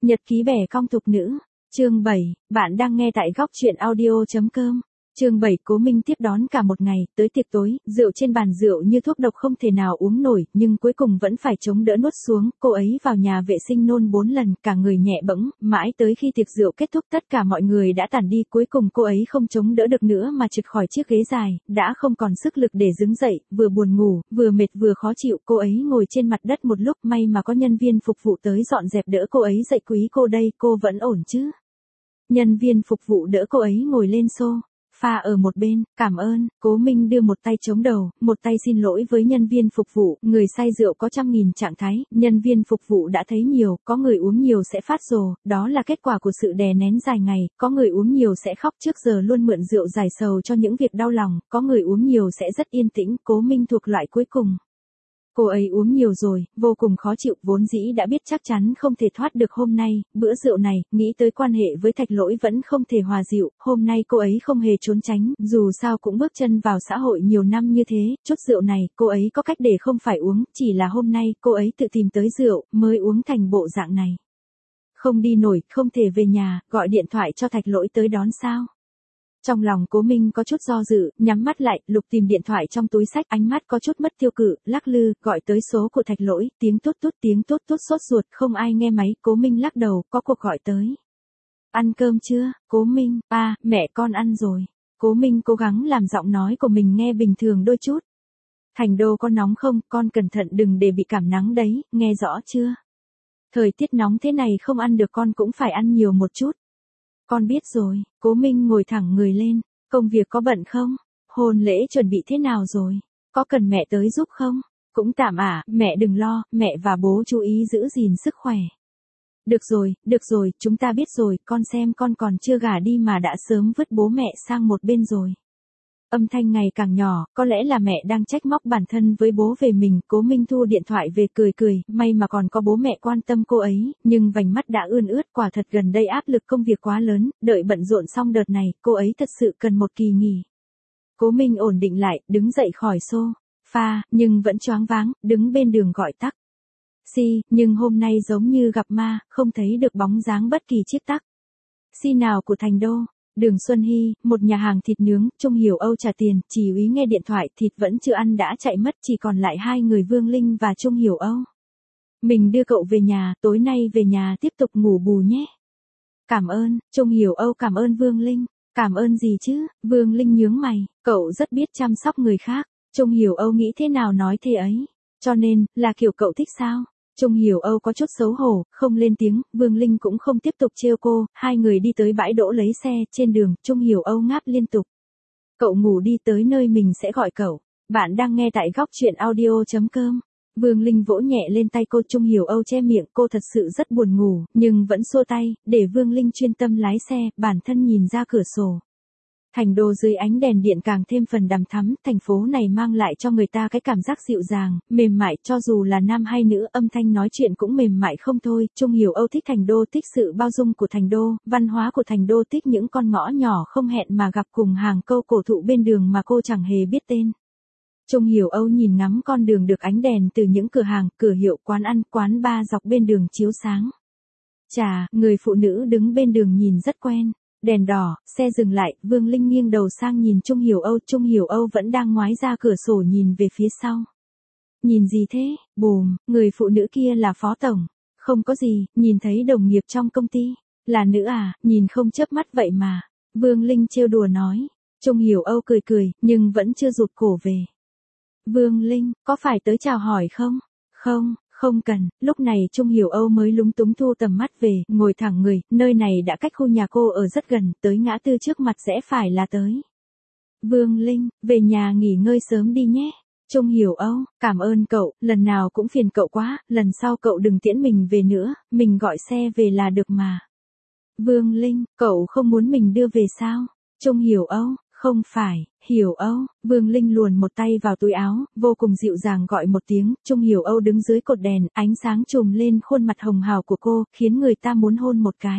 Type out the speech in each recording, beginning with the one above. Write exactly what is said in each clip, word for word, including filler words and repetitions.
Nhật ký bè cong thục nữ, chương bảy, bạn đang nghe tại góc truyện audio.com. Chương bảy Cố Minh tiếp đón cả một ngày, tới tiệc tối, rượu trên bàn rượu như thuốc độc không thể nào uống nổi, nhưng cuối cùng vẫn phải chống đỡ nuốt xuống, cô ấy vào nhà vệ sinh nôn bốn lần, cả người nhẹ bẫng, mãi tới khi tiệc rượu kết thúc tất cả mọi người đã tản đi, cuối cùng cô ấy không chống đỡ được nữa mà trượt khỏi chiếc ghế dài, đã không còn sức lực để đứng dậy, vừa buồn ngủ, vừa mệt vừa khó chịu, cô ấy ngồi trên mặt đất một lúc, may mà có nhân viên phục vụ tới dọn dẹp đỡ cô ấy dậy. Quý cô đây, cô vẫn ổn chứ? Nhân viên phục vụ đỡ cô ấy ngồi lên xô pha ở một bên, cảm ơn. Cố Minh đưa một tay chống đầu, một tay xin lỗi với nhân viên phục vụ, người say rượu có trăm nghìn trạng thái, nhân viên phục vụ đã thấy nhiều, có người uống nhiều sẽ phát rồ, đó là kết quả của sự đè nén dài ngày, có người uống nhiều sẽ khóc, trước giờ luôn mượn rượu giải sầu cho những việc đau lòng, có người uống nhiều sẽ rất yên tĩnh, Cố Minh thuộc loại cuối cùng. Cô ấy uống nhiều rồi, vô cùng khó chịu, vốn dĩ đã biết chắc chắn không thể thoát được hôm nay, bữa rượu này, nghĩ tới quan hệ với Thạch Lỗi vẫn không thể hòa dịu, hôm nay cô ấy không hề trốn tránh, dù sao cũng bước chân vào xã hội nhiều năm như thế, chút rượu này, cô ấy có cách để không phải uống, chỉ là hôm nay, cô ấy tự tìm tới rượu, mới uống thành bộ dạng này. Không đi nổi, không thể về nhà, gọi điện thoại cho Thạch Lỗi tới đón sao? Trong lòng Cố Minh có chút do dự, nhắm mắt lại, lục tìm điện thoại trong túi xách, ánh mắt có chút mất tiêu cự, lắc lư, gọi tới số của Thạch Lỗi, tiếng tút tút tiếng tút tút sốt ruột, không ai nghe máy, Cố Minh lắc đầu, có cuộc gọi tới. Ăn cơm chưa? Cố Minh, à, mẹ con ăn rồi. Cố Minh cố gắng làm giọng nói của mình nghe bình thường đôi chút. Thành Đô có nóng không? Con cẩn thận đừng để bị cảm nắng đấy, nghe rõ chưa? Thời tiết nóng thế này không ăn được, con cũng phải ăn nhiều một chút. Con biết rồi. Cố Minh ngồi thẳng người lên, công việc có bận không? Hôn lễ chuẩn bị thế nào rồi? Có cần mẹ tới giúp không? Cũng tạm ạ, à, mẹ đừng lo, mẹ và bố chú ý giữ gìn sức khỏe. Được rồi, được rồi, chúng ta biết rồi, con xem con còn chưa gả đi mà đã sớm vứt bố mẹ sang một bên rồi. Âm thanh ngày càng nhỏ, có lẽ là mẹ đang trách móc bản thân với bố về mình, Cố Minh thu điện thoại về cười cười, may mà còn có bố mẹ quan tâm cô ấy, nhưng vành mắt đã ươn ướt, quả thật gần đây áp lực công việc quá lớn, đợi bận rộn xong đợt này, cô ấy thật sự cần một kỳ nghỉ. Cố Minh ổn định lại, đứng dậy khỏi sofa, nhưng vẫn choáng váng, đứng bên đường gọi taxi, nhưng hôm nay giống như gặp ma, không thấy được bóng dáng bất kỳ chiếc taxi nào của Thành Đô. Đường Xuân Hy, một nhà hàng thịt nướng, Trung Hiểu Âu trả tiền, chỉ úy nghe điện thoại, thịt vẫn chưa ăn đã chạy mất, chỉ còn lại hai người Vương Linh và Trung Hiểu Âu. Mình đưa cậu về nhà, tối nay về nhà tiếp tục ngủ bù nhé. Cảm ơn, Trung Hiểu Âu cảm ơn Vương Linh. Cảm ơn gì chứ? Vương Linh nhướng mày, cậu rất biết chăm sóc người khác. Trung Hiểu Âu nghĩ thế nào nói thế ấy. Cho nên, là kiểu cậu thích sao? Trung Hiểu Âu có chút xấu hổ, không lên tiếng, Vương Linh cũng không tiếp tục trêu cô, hai người đi tới bãi đỗ lấy xe, trên đường, Trung Hiểu Âu ngáp liên tục. Cậu ngủ đi, tới nơi mình sẽ gọi cậu. Bạn đang nghe tại góc truyện audio.com. Vương Linh vỗ nhẹ lên tay cô, Trung Hiểu Âu che miệng, cô thật sự rất buồn ngủ, nhưng vẫn xua tay, để Vương Linh chuyên tâm lái xe, bản thân nhìn ra cửa sổ. Thành Đô dưới ánh đèn điện càng thêm phần đằm thắm, thành phố này mang lại cho người ta cái cảm giác dịu dàng, mềm mại, cho dù là nam hay nữ, âm thanh nói chuyện cũng mềm mại không thôi. Trung Hiểu Âu thích Thành Đô, thích sự bao dung của Thành Đô, văn hóa của Thành Đô, thích những con ngõ nhỏ không hẹn mà gặp cùng hàng câu cổ thụ bên đường mà cô chẳng hề biết tên. Trung Hiểu Âu nhìn ngắm con đường được ánh đèn từ những cửa hàng, cửa hiệu, quán ăn, quán bar dọc bên đường chiếu sáng. Chà, người phụ nữ đứng bên đường nhìn rất quen. Đèn đỏ, xe dừng lại, Vương Linh nghiêng đầu sang nhìn Trung Hiểu Âu, Trung Hiểu Âu vẫn đang ngoái ra cửa sổ nhìn về phía sau. Nhìn gì thế? Bùm, người phụ nữ kia là phó tổng. Không có gì, nhìn thấy đồng nghiệp trong công ty. Là nữ à, nhìn không chớp mắt vậy mà. Vương Linh trêu đùa nói. Trung Hiểu Âu cười cười, nhưng vẫn chưa rụt cổ về. Vương Linh, có phải tới chào hỏi không? Không. Không cần, lúc này Trung Hiểu Âu mới lúng túng thu tầm mắt về, ngồi thẳng người, nơi này đã cách khu nhà cô ở rất gần, tới ngã tư trước mặt rẽ phải là tới. Vương Linh, về nhà nghỉ ngơi sớm đi nhé. Trung Hiểu Âu, cảm ơn cậu, lần nào cũng phiền cậu quá, lần sau cậu đừng tiễn mình về nữa, mình gọi xe về là được mà. Vương Linh, cậu không muốn mình đưa về sao? Trung Hiểu Âu, không phải, Hiểu Âu. Vương Linh luồn một tay vào túi áo, vô cùng dịu dàng gọi một tiếng, Trung Hiểu Âu đứng dưới cột đèn, ánh sáng trùm lên khuôn mặt hồng hào của cô, khiến người ta muốn hôn một cái.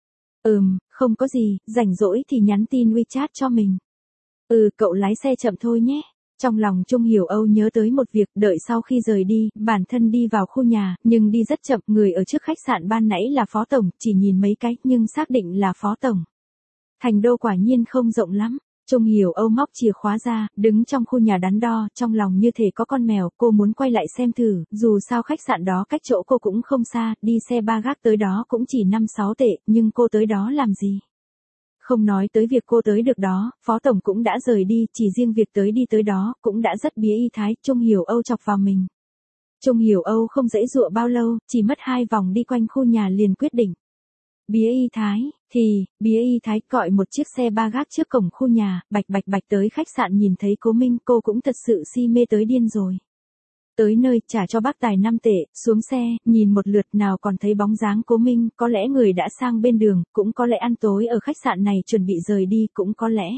Ừm, không có gì, rảnh rỗi thì nhắn tin WeChat cho mình. Ừ, cậu lái xe chậm thôi nhé. Trong lòng Trung Hiểu Âu nhớ tới một việc, đợi sau khi rời đi, bản thân đi vào khu nhà, nhưng đi rất chậm, người ở trước khách sạn ban nãy là Phó Tổng, chỉ nhìn mấy cái, nhưng xác định là Phó Tổng. Thành đô quả nhiên không rộng lắm. Trung Hiểu Âu móc chìa khóa ra, đứng trong khu nhà đắn đo, trong lòng như thể có con mèo, cô muốn quay lại xem thử, dù sao khách sạn đó cách chỗ cô cũng không xa, đi xe ba gác tới đó cũng chỉ năm sáu tệ, nhưng cô tới đó làm gì? Không nói tới việc cô tới được đó, Phó Tổng cũng đã rời đi, chỉ riêng việc tới đi tới đó, cũng đã rất bía y thái, Trung Hiểu Âu chọc vào mình. Trung Hiểu Âu không giãy giụa bao lâu, chỉ mất hai vòng đi quanh khu nhà liền quyết định. Bía y thái, thì, bía y thái gọi một chiếc xe ba gác trước cổng khu nhà, bạch bạch bạch tới khách sạn nhìn thấy Cố Minh, cô cũng thật sự si mê tới điên rồi. Tới nơi, trả cho bác tài năm tệ, xuống xe, nhìn một lượt nào còn thấy bóng dáng Cố Minh, có lẽ người đã sang bên đường, cũng có lẽ ăn tối ở khách sạn này chuẩn bị rời đi, cũng có lẽ.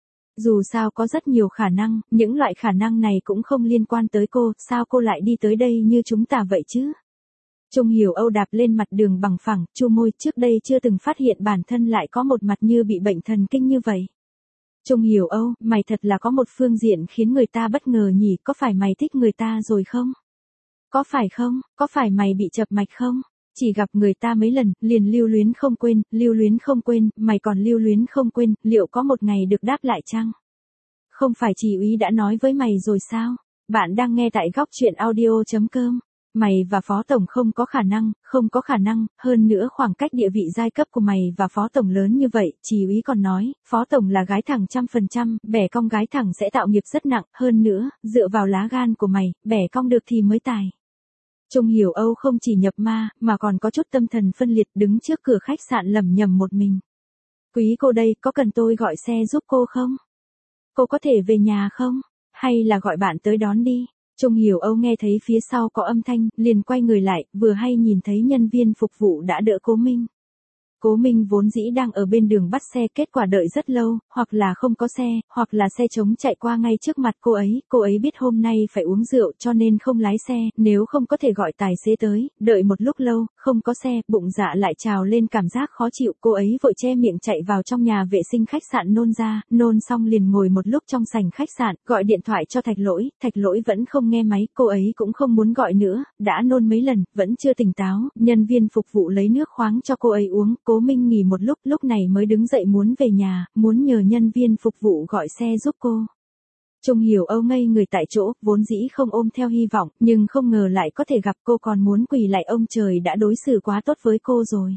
Dù sao có rất nhiều khả năng, những loại khả năng này cũng không liên quan tới cô, sao cô lại đi tới đây như chúng ta vậy chứ? Trung Hiểu Âu đạp lên mặt đường bằng phẳng, chu môi, trước đây chưa từng phát hiện bản thân lại có một mặt như bị bệnh thần kinh như vậy. Trung Hiểu Âu, mày thật là có một phương diện khiến người ta bất ngờ nhỉ, có phải mày thích người ta rồi không? Có phải không, có phải mày bị chập mạch không? Chỉ gặp người ta mấy lần, liền lưu luyến không quên, lưu luyến không quên, mày còn lưu luyến không quên, liệu có một ngày được đáp lại chăng? Không phải chị úy đã nói với mày rồi sao? Bạn đang nghe tại góc truyện audio chấm com. Mày và Phó Tổng không có khả năng, không có khả năng, hơn nữa khoảng cách địa vị giai cấp của mày và Phó Tổng lớn như vậy, chị úy còn nói, Phó Tổng là gái thẳng trăm phần trăm, bẻ cong gái thẳng sẽ tạo nghiệp rất nặng, hơn nữa, dựa vào lá gan của mày, bẻ cong được thì mới tài. Trung Hiểu Âu không chỉ nhập ma, mà còn có chút tâm thần phân liệt đứng trước cửa khách sạn lẩm nhẩm một mình. Quý cô đây, có cần tôi gọi xe giúp cô không? Cô có thể về nhà không? Hay là gọi bạn tới đón đi? Trung Hiểu Âu nghe thấy phía sau có âm thanh, liền quay người lại, vừa hay nhìn thấy nhân viên phục vụ đã đỡ Cố Minh. Cố Minh vốn dĩ đang ở bên đường bắt xe, kết quả đợi rất lâu, hoặc là không có xe, hoặc là xe trống chạy qua ngay trước mặt cô ấy, cô ấy biết hôm nay phải uống rượu cho nên không lái xe, nếu không có thể gọi tài xế tới, đợi một lúc lâu, không có xe, bụng dạ lại trào lên cảm giác khó chịu, cô ấy vội che miệng chạy vào trong nhà vệ sinh khách sạn nôn ra, nôn xong liền ngồi một lúc trong sảnh khách sạn, gọi điện thoại cho Thạch Lỗi, Thạch Lỗi vẫn không nghe máy, cô ấy cũng không muốn gọi nữa, đã nôn mấy lần, vẫn chưa tỉnh táo, nhân viên phục vụ lấy nước khoáng cho cô ấy uống. Cố Minh nghỉ một lúc, lúc này mới đứng dậy muốn về nhà, muốn nhờ nhân viên phục vụ gọi xe giúp cô. Trung Hiểu Âu ngây người tại chỗ, vốn dĩ không ôm theo hy vọng, nhưng không ngờ lại có thể gặp cô, còn muốn quỳ lại ông trời đã đối xử quá tốt với cô rồi.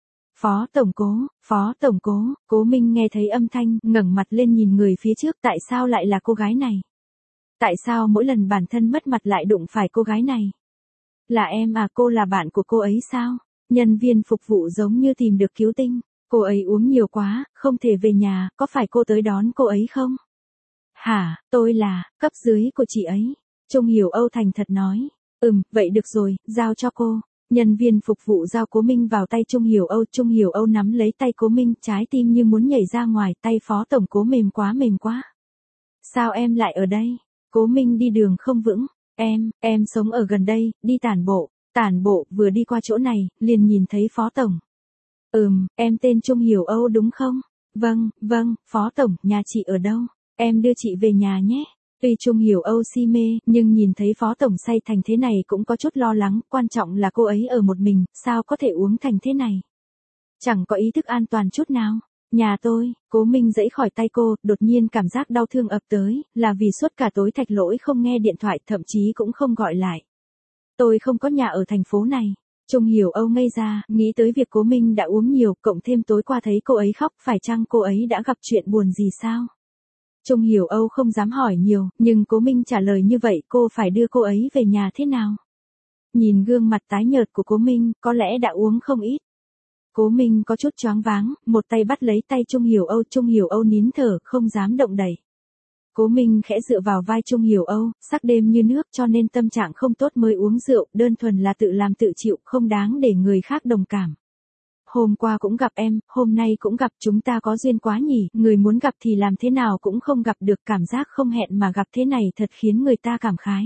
Phó Tổng Cố, Phó Tổng Cố, Cố Minh nghe thấy âm thanh, ngẩng mặt lên nhìn người phía trước, tại sao lại là cô gái này? Tại sao mỗi lần bản thân mất mặt lại đụng phải cô gái này? Là em à, cô là bạn của cô ấy sao? Nhân viên phục vụ giống như tìm được cứu tinh, cô ấy uống nhiều quá, không thể về nhà, có phải cô tới đón cô ấy không? Hả, tôi là, cấp dưới của chị ấy. Trung Hiểu Âu thành thật nói, ừm, vậy được rồi, giao cho cô. Nhân viên phục vụ giao Cố Minh vào tay Trung Hiểu Âu, Trung Hiểu Âu nắm lấy tay Cố Minh, trái tim như muốn nhảy ra ngoài, tay Phó Tổng Cố mềm quá mềm quá. Sao em lại ở đây? Cố Minh đi đường không vững, em, em sống ở gần đây, đi tản bộ. Tản bộ, vừa đi qua chỗ này, liền nhìn thấy Phó Tổng. Ừm, em tên Trung Hiểu Âu đúng không? Vâng, vâng, Phó Tổng, nhà chị ở đâu? Em đưa chị về nhà nhé. Tuy Trung Hiểu Âu si mê, nhưng nhìn thấy Phó Tổng say thành thế này cũng có chút lo lắng, quan trọng là cô ấy ở một mình, sao có thể uống thành thế này? Chẳng có ý thức an toàn chút nào. Nhà tôi, Cố Minh giãy khỏi tay cô, đột nhiên cảm giác đau thương ập tới, là vì suốt cả tối Thạch Lỗi không nghe điện thoại, thậm chí cũng không gọi lại. Tôi không có nhà ở thành phố này. Trung Hiểu Âu ngây ra, nghĩ tới việc Cố Minh đã uống nhiều, cộng thêm tối qua thấy cô ấy khóc, phải chăng cô ấy đã gặp chuyện buồn gì sao? Trung Hiểu Âu không dám hỏi nhiều, nhưng Cố Minh trả lời như vậy, cô phải đưa cô ấy về nhà thế nào? Nhìn gương mặt tái nhợt của Cố Minh, có lẽ đã uống không ít. Cố Minh có chút choáng váng, một tay bắt lấy tay Trung Hiểu Âu, Trung Hiểu Âu nín thở, không dám động đậy. Cố Minh khẽ dựa vào vai Trung Hiểu Âu, sắc đêm như nước cho nên tâm trạng không tốt mới uống rượu, đơn thuần là tự làm tự chịu, không đáng để người khác đồng cảm. Hôm qua cũng gặp em, hôm nay cũng gặp, chúng ta có duyên quá nhỉ, người muốn gặp thì làm thế nào cũng không gặp được, cảm giác không hẹn mà gặp thế này thật khiến người ta cảm khái.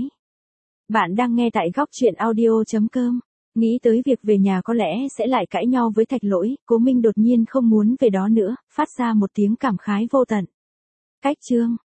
Bạn đang nghe tại góc truyện audio chấm com. Nghĩ tới việc về nhà có lẽ sẽ lại cãi nhau với Thạch Lỗi, Cố Minh đột nhiên không muốn về đó nữa, phát ra một tiếng cảm khái vô tận. Cách chương